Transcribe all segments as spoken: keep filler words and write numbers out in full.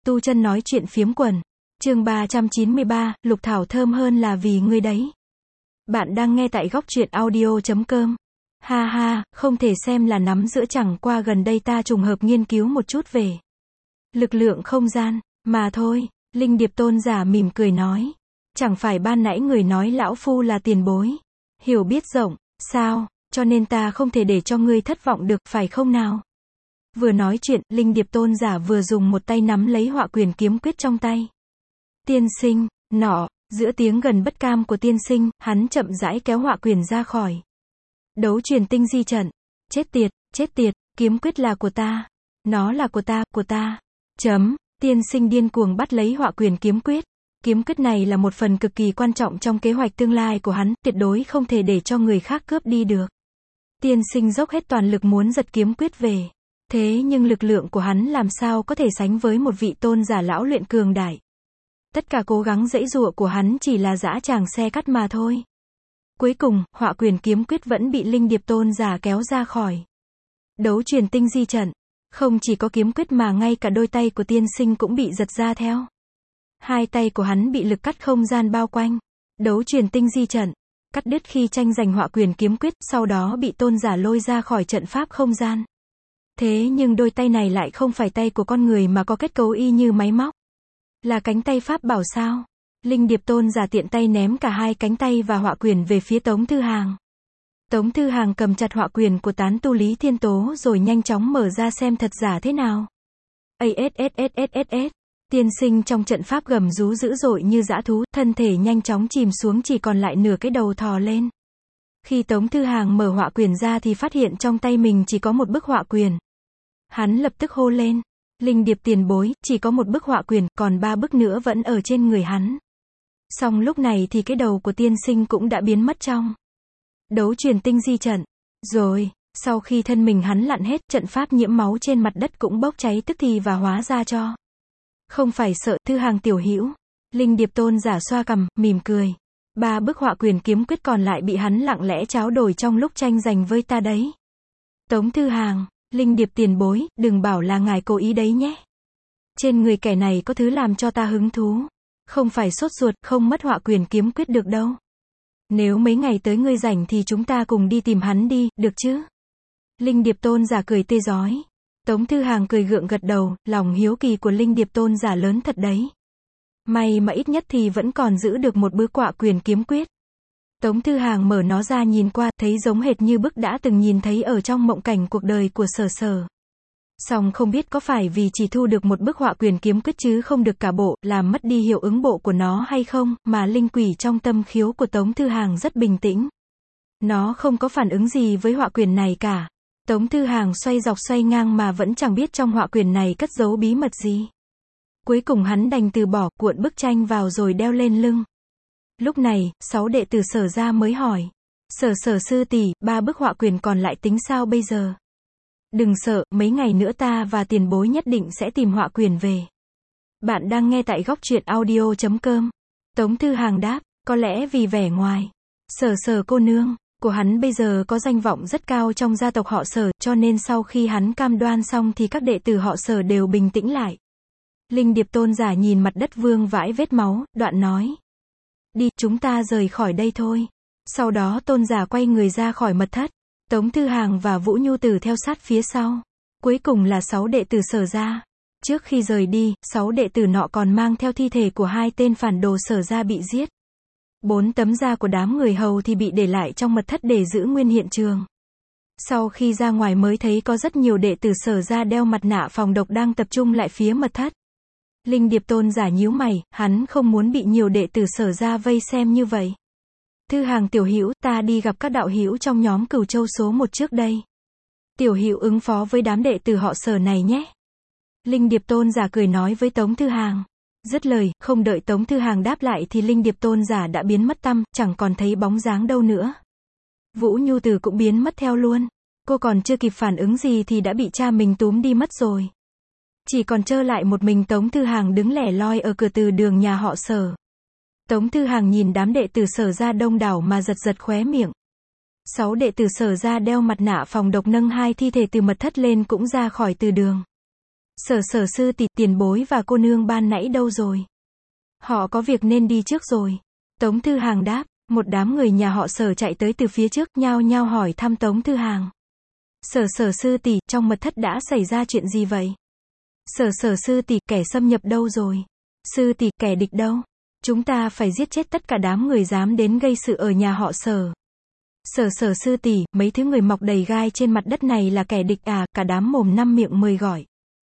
tu chân nói chuyện phiếm quần. Chương ba trăm chín mươi ba, lục thảo thơm hơn là vì ngươi đấy. Bạn đang nghe tại góc truyện audio chấm com. Ha ha, không thể xem là nắm giữa, chẳng qua gần đây ta trùng hợp nghiên cứu một chút về lực lượng không gian, mà thôi. Linh Điệp tôn giả mỉm cười nói. Chẳng phải ban nãy người nói lão phu là tiền bối, hiểu biết rộng, sao, cho nên ta không thể để cho ngươi thất vọng được, phải không nào? Vừa nói chuyện, Linh Điệp tôn giả vừa dùng một tay nắm lấy họa quyền kiếm quyết trong tay. Tiên sinh, nọ, giữa tiếng gần bất cam của tiên sinh, hắn chậm rãi kéo họa quyền ra khỏi đấu truyền tinh di trận. Chết tiệt, chết tiệt, kiếm quyết là của ta. Nó là của ta, của ta. Chấm, tiên sinh điên cuồng bắt lấy họa quyền kiếm quyết. Kiếm quyết này là một phần cực kỳ quan trọng trong kế hoạch tương lai của hắn, tuyệt đối không thể để cho người khác cướp đi được. Tiên sinh dốc hết toàn lực muốn giật kiếm quyết về. Thế nhưng lực lượng của hắn làm sao có thể sánh với một vị tôn giả lão luyện cường đại. Tất cả cố gắng giãy giụa của hắn chỉ là dã tràng xe cắt mà thôi. Cuối cùng, họa quyền kiếm quyết vẫn bị Linh Điệp tôn giả kéo ra khỏi đấu truyền tinh di trận. Không chỉ có kiếm quyết mà ngay cả đôi tay của tiên sinh cũng bị giật ra theo. Hai tay của hắn bị lực cắt không gian bao quanh đấu truyền tinh di trận, cắt đứt khi tranh giành họa quyền kiếm quyết, sau đó bị tôn giả lôi ra khỏi trận pháp không gian. Thế nhưng đôi tay này lại không phải tay của con người mà có kết cấu y như máy móc. Là cánh tay pháp bảo sao? Linh Điệp tôn giả tiện tay ném cả hai cánh tay và họa quyền về phía Tống Thư Hàng. Tống Thư Hàng cầm chặt họa quyền của tán tu Lý Thiên Tố rồi nhanh chóng mở ra xem thật giả thế nào. Asssssss. Tiên sinh trong trận pháp gầm rú dữ dội như dã thú, thân thể nhanh chóng chìm xuống, chỉ còn lại nửa cái đầu thò lên. Khi Tống Thư Hàng mở họa quyền ra thì phát hiện trong tay mình chỉ có một bức họa quyền. Hắn lập tức hô lên. Linh Điệp tiền bối, chỉ có một bức họa quyền, còn ba bức nữa vẫn ở trên người hắn. Song lúc này thì cái đầu của tiên sinh cũng đã biến mất trong đấu truyền tinh di trận. Rồi, sau khi thân mình hắn lặn hết, trận pháp nhiễm máu trên mặt đất cũng bốc cháy tức thì và hóa ra cho. Không phải sợ, Thư Hàng tiểu hữu. Linh Điệp tôn giả xoa cằm, mỉm cười. Ba bức họa quyền kiếm quyết còn lại bị hắn lặng lẽ tráo đổi trong lúc tranh giành với ta đấy. Tống Thư Hàng, Linh Điệp tiền bối, đừng bảo là ngài cố ý đấy nhé. Trên người kẻ này có thứ làm cho ta hứng thú. Không phải sốt ruột, không mất họa quyền kiếm quyết được đâu. Nếu mấy ngày tới ngươi rảnh thì chúng ta cùng đi tìm hắn đi, được chứ? Linh Điệp tôn giả cười tươi rói. Tống Thư Hàng cười gượng gật đầu, lòng hiếu kỳ của Linh Điệp tôn giả lớn thật đấy. May mà ít nhất thì vẫn còn giữ được một bức họa quyền kiếm quyết. Tống Thư Hàng mở nó ra nhìn qua, thấy giống hệt như bức đã từng nhìn thấy ở trong mộng cảnh cuộc đời của Sở Sở. Song không biết có phải vì chỉ thu được một bức họa quyền kiếm quyết chứ không được cả bộ, làm mất đi hiệu ứng bộ của nó hay không, mà linh quỷ trong tâm khiếu của Tống Thư Hàng rất bình tĩnh. Nó không có phản ứng gì với họa quyền này cả. Tống Thư Hàng xoay dọc xoay ngang mà vẫn chẳng biết trong họa quyền này cất giấu bí mật gì. Cuối cùng hắn đành từ bỏ, cuộn bức tranh vào rồi đeo lên lưng. Lúc này, sáu đệ tử Sở ra mới hỏi. Sở Sở sư tỷ, ba bức họa quyền còn lại tính sao bây giờ? Đừng sợ, mấy ngày nữa ta và tiền bối nhất định sẽ tìm họa quyền về. Bạn đang nghe tại góc truyện audio chấm com. Tống Thư Hàng đáp, có lẽ vì vẻ ngoài Sở Sở cô nương của hắn bây giờ có danh vọng rất cao trong gia tộc họ Sở, cho nên sau khi hắn cam đoan xong thì các đệ tử họ Sở đều bình tĩnh lại. Linh Điệp tôn giả nhìn mặt đất vương vãi vết máu, đoạn nói. Đi, chúng ta rời khỏi đây thôi. Sau đó tôn giả quay người ra khỏi mật thất. Tống Thư Hàng và Vũ Nhu Tử theo sát phía sau. Cuối cùng là sáu đệ tử Sở ra. Trước khi rời đi, sáu đệ tử nọ còn mang theo thi thể của hai tên phản đồ Sở ra bị giết. Bốn tấm da của đám người hầu thì bị để lại trong mật thất để giữ nguyên hiện trường. Sau khi ra ngoài mới thấy có rất nhiều đệ tử Sở ra đeo mặt nạ phòng độc đang tập trung lại phía mật thất. Linh Điệp tôn giả nhíu mày, hắn không muốn bị nhiều đệ tử Sở ra vây xem như vậy. Thư Hàng tiểu hữu, ta đi gặp các đạo hữu trong nhóm Cửu Châu số một trước đây. Tiểu hữu ứng phó với đám đệ tử họ Sở này nhé. Linh Điệp tôn giả cười nói với Tống Thư Hàng. Dứt lời, không đợi Tống Thư Hàng đáp lại thì Linh Điệp tôn giả đã biến mất tăm, chẳng còn thấy bóng dáng đâu nữa. Vũ Nhu Tử cũng biến mất theo luôn. Cô còn chưa kịp phản ứng gì thì đã bị cha mình túm đi mất rồi. Chỉ còn trơ lại một mình Tống Thư Hàng đứng lẻ loi ở cửa từ đường nhà họ Sở. Tống Thư Hàng nhìn đám đệ tử Sở ra đông đảo mà giật giật khóe miệng. Sáu đệ tử Sở ra đeo mặt nạ phòng độc nâng hai thi thể từ mật thất lên cũng ra khỏi từ đường. Sở sở sư tỷ, tiền bối và cô nương ban nãy đâu rồi? Họ có việc nên đi trước rồi. Tống Thư Hàng đáp, một đám người nhà họ Sở chạy tới từ phía trước, nhao nhao hỏi thăm Tống Thư Hàng. Sở sở sư tỷ, trong mật thất đã xảy ra chuyện gì vậy? Sở sở sư tỷ, kẻ xâm nhập đâu rồi? Sư tỷ, kẻ địch đâu? Chúng ta phải giết chết tất cả đám người dám đến gây sự ở nhà họ Sở. Sở sở sư tỷ, mấy thứ người mọc đầy gai trên mặt đất này là kẻ địch à? Cả đám mồm năm miệng mười gọi.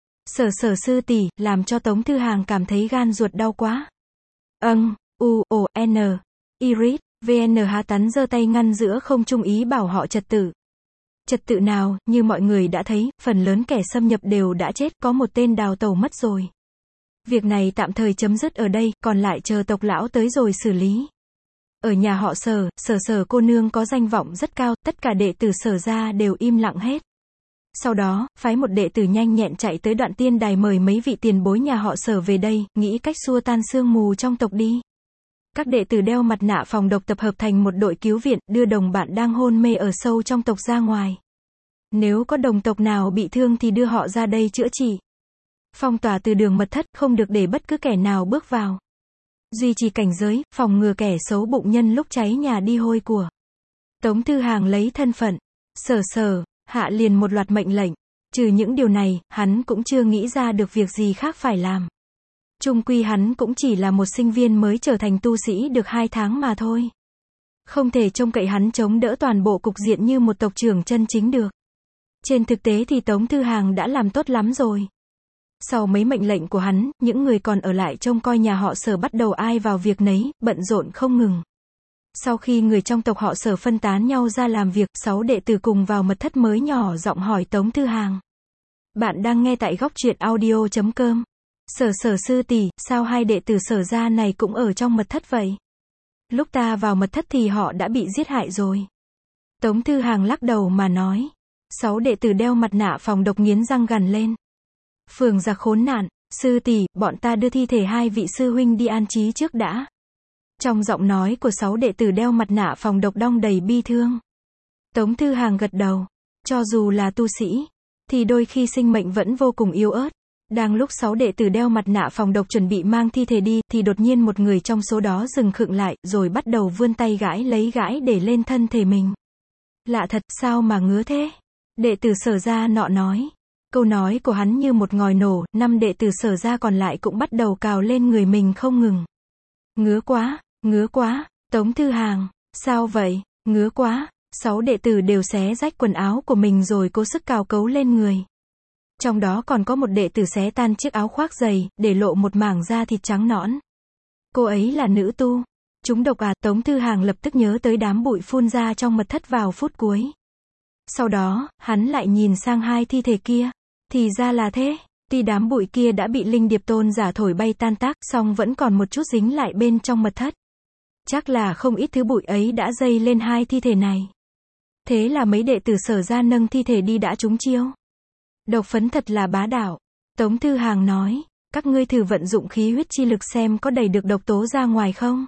Sở sở sư tỷ, làm cho Tống Thư Hàng cảm thấy gan ruột đau quá. Âng, u, o, n, iris, vn há tắn giơ tay ngăn giữa không trung ý bảo họ trật tự. Trật tự nào? Như mọi người đã thấy, phần lớn kẻ xâm nhập đều đã chết, có một tên đào tẩu mất rồi. Việc này tạm thời chấm dứt ở đây, còn lại chờ tộc lão tới rồi xử lý. Ở nhà họ Sở, Sở Sở cô nương có danh vọng rất cao, tất cả đệ tử Sở gia đều im lặng hết. Sau đó, phái một đệ tử nhanh nhẹn chạy tới Đoạn Tiên Đài mời mấy vị tiền bối nhà họ Sở về đây, nghĩ cách xua tan sương mù trong tộc đi. Các đệ tử đeo mặt nạ phòng độc tập hợp thành một đội cứu viện, đưa đồng bạn đang hôn mê ở sâu trong tộc ra ngoài. Nếu có đồng tộc nào bị thương thì đưa họ ra đây chữa trị. Phong tỏa từ đường mật thất, không được để bất cứ kẻ nào bước vào. Duy trì cảnh giới, phòng ngừa kẻ xấu bụng nhân lúc cháy nhà đi hôi của. Tống Thư Hàng lấy thân phận Sở Sở, hạ liền một loạt mệnh lệnh. Trừ những điều này, hắn cũng chưa nghĩ ra được việc gì khác phải làm. Chung quy hắn cũng chỉ là một sinh viên mới trở thành tu sĩ được hai tháng mà thôi. Không thể trông cậy hắn chống đỡ toàn bộ cục diện như một tộc trưởng chân chính được. Trên thực tế thì Tống Thư Hàng đã làm tốt lắm rồi. Sau mấy mệnh lệnh của hắn, những người còn ở lại trông coi nhà họ Sở bắt đầu ai vào việc nấy, bận rộn không ngừng. Sau khi người trong tộc họ Sở phân tán nhau ra làm việc, sáu đệ tử cùng vào mật thất mới nhỏ giọng hỏi Tống Thư Hàng. Bạn đang nghe tại góc truyện audio chấm com. Sở sở sư tỷ, sao hai đệ tử Sở gia này cũng ở trong mật thất vậy? Lúc ta vào mật thất thì họ đã bị giết hại rồi. Tống Thư Hàng lắc đầu mà nói. Sáu đệ tử đeo mặt nạ phòng độc nghiến răng gằn lên. Phường ra khốn nạn, sư tỷ, bọn ta đưa thi thể hai vị sư huynh đi an trí trước đã. Trong giọng nói của sáu đệ tử đeo mặt nạ phòng độc đong đầy bi thương. Tống Thư Hàng gật đầu. Cho dù là tu sĩ, thì đôi khi sinh mệnh vẫn vô cùng yếu ớt. Đang lúc sáu đệ tử đeo mặt nạ phòng độc chuẩn bị mang thi thể đi, thì đột nhiên một người trong số đó dừng khựng lại, rồi bắt đầu vươn tay gãi lấy gãi để lên thân thể mình. Lạ thật, sao mà ngứa thế? Đệ tử Sở gia nọ nói. Câu nói của hắn như một ngòi nổ, năm đệ tử Sở gia còn lại cũng bắt đầu cào lên người mình không ngừng. Ngứa quá, ngứa quá, Tống Thư Hàng, sao vậy, ngứa quá, sáu đệ tử đều xé rách quần áo của mình rồi cố sức cào cấu lên người. Trong đó còn có một đệ tử xé tan chiếc áo khoác dày, để lộ một mảng da thịt trắng nõn. Cô ấy là nữ tu. Chúng độc à? Tống Thư Hàng lập tức nhớ tới đám bụi phun ra trong mật thất vào phút cuối. Sau đó, hắn lại nhìn sang hai thi thể kia. Thì ra là thế. Tuy đám bụi kia đã bị Linh Điệp Tôn giả thổi bay tan tác, song vẫn còn một chút dính lại bên trong mật thất. Chắc là không ít thứ bụi ấy đã dây lên hai thi thể này. Thế là mấy đệ tử Sở gia nâng thi thể đi đã trúng chiêu. Độc phấn thật là bá đạo. Tống Thư Hàng nói, các ngươi thử vận dụng khí huyết chi lực xem có đẩy được độc tố ra ngoài không?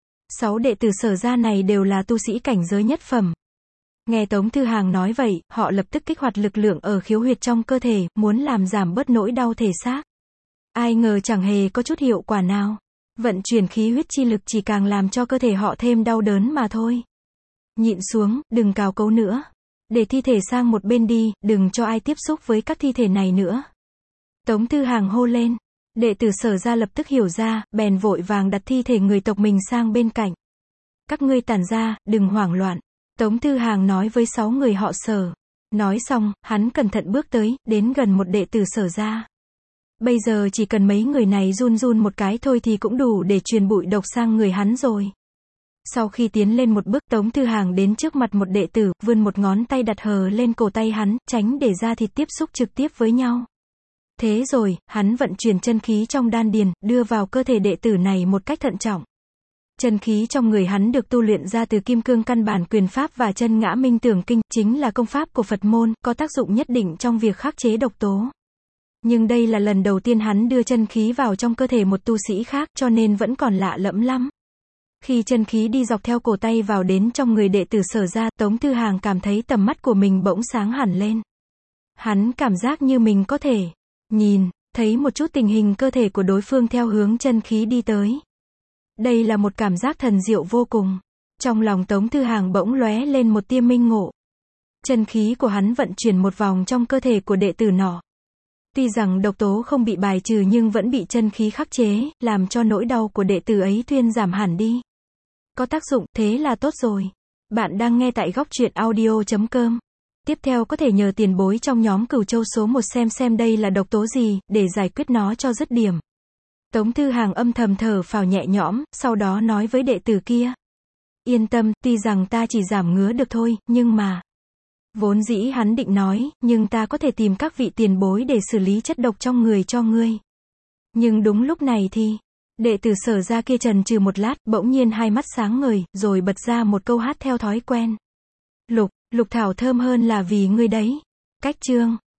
Sáu đệ tử Sở gia này đều là tu sĩ cảnh giới nhất phẩm. Nghe Tống Thư Hàng nói vậy, họ lập tức kích hoạt lực lượng ở khiếu huyệt trong cơ thể, muốn làm giảm bớt nỗi đau thể xác. Ai ngờ chẳng hề có chút hiệu quả nào. Vận chuyển khí huyết chi lực chỉ càng làm cho cơ thể họ thêm đau đớn mà thôi. Nhịn xuống, đừng cào cấu nữa. Để thi thể sang một bên đi, đừng cho ai tiếp xúc với các thi thể này nữa. Tống Thư Hàng hô lên. Đệ tử Sở gia lập tức hiểu ra, bèn vội vàng đặt thi thể người tộc mình sang bên cạnh. Các ngươi tản ra, đừng hoảng loạn. Tống Thư Hàng nói với sáu người họ Sở. Nói xong, hắn cẩn thận bước tới, đến gần một đệ tử Sở gia. Bây giờ chỉ cần mấy người này run run một cái thôi thì cũng đủ để truyền bụi độc sang người hắn rồi. Sau khi tiến lên một bước, Tống Thư Hàng đến trước mặt một đệ tử, vươn một ngón tay đặt hờ lên cổ tay hắn, tránh để da thịt tiếp xúc trực tiếp với nhau. Thế rồi, hắn vận chuyển chân khí trong đan điền, đưa vào cơ thể đệ tử này một cách thận trọng. Chân khí trong người hắn được tu luyện ra từ Kim Cương Căn Bản Quyền Pháp và Chân Ngã Minh Tưởng Kinh, chính là công pháp của Phật môn, có tác dụng nhất định trong việc khắc chế độc tố. Nhưng đây là lần đầu tiên hắn đưa chân khí vào trong cơ thể một tu sĩ khác, cho nên vẫn còn lạ lẫm lắm. Khi chân khí đi dọc theo cổ tay vào đến trong người đệ tử Sở gia, Tống Thư Hàng cảm thấy tầm mắt của mình bỗng sáng hẳn lên. Hắn cảm giác như mình có thể nhìn, thấy một chút tình hình cơ thể của đối phương theo hướng chân khí đi tới. Đây là một cảm giác thần diệu vô cùng. Trong lòng Tống Thư Hàng bỗng lóe lên một tia minh ngộ. Chân khí của hắn vận chuyển một vòng trong cơ thể của đệ tử nọ. Tuy rằng độc tố không bị bài trừ nhưng vẫn bị chân khí khắc chế, làm cho nỗi đau của đệ tử ấy thuyên giảm hẳn đi. Có tác dụng, thế là tốt rồi. Bạn đang nghe tại góc truyện audio chấm com. Tiếp theo có thể nhờ tiền bối trong nhóm Cửu Châu số một xem xem đây là độc tố gì, để giải quyết nó cho dứt điểm. Tống Thư Hàng âm thầm thở phào nhẹ nhõm, sau đó nói với đệ tử kia. Yên tâm, tuy rằng ta chỉ giảm ngứa được thôi, nhưng mà... Vốn dĩ hắn định nói, nhưng ta có thể tìm các vị tiền bối để xử lý chất độc trong người cho ngươi. Nhưng đúng lúc này thì... Đệ tử Sở ra kia trần trừ một lát, bỗng nhiên hai mắt sáng ngời, rồi bật ra một câu hát theo thói quen. Lục, lục thảo thơm hơn là vì ngươi đấy. Cách chương.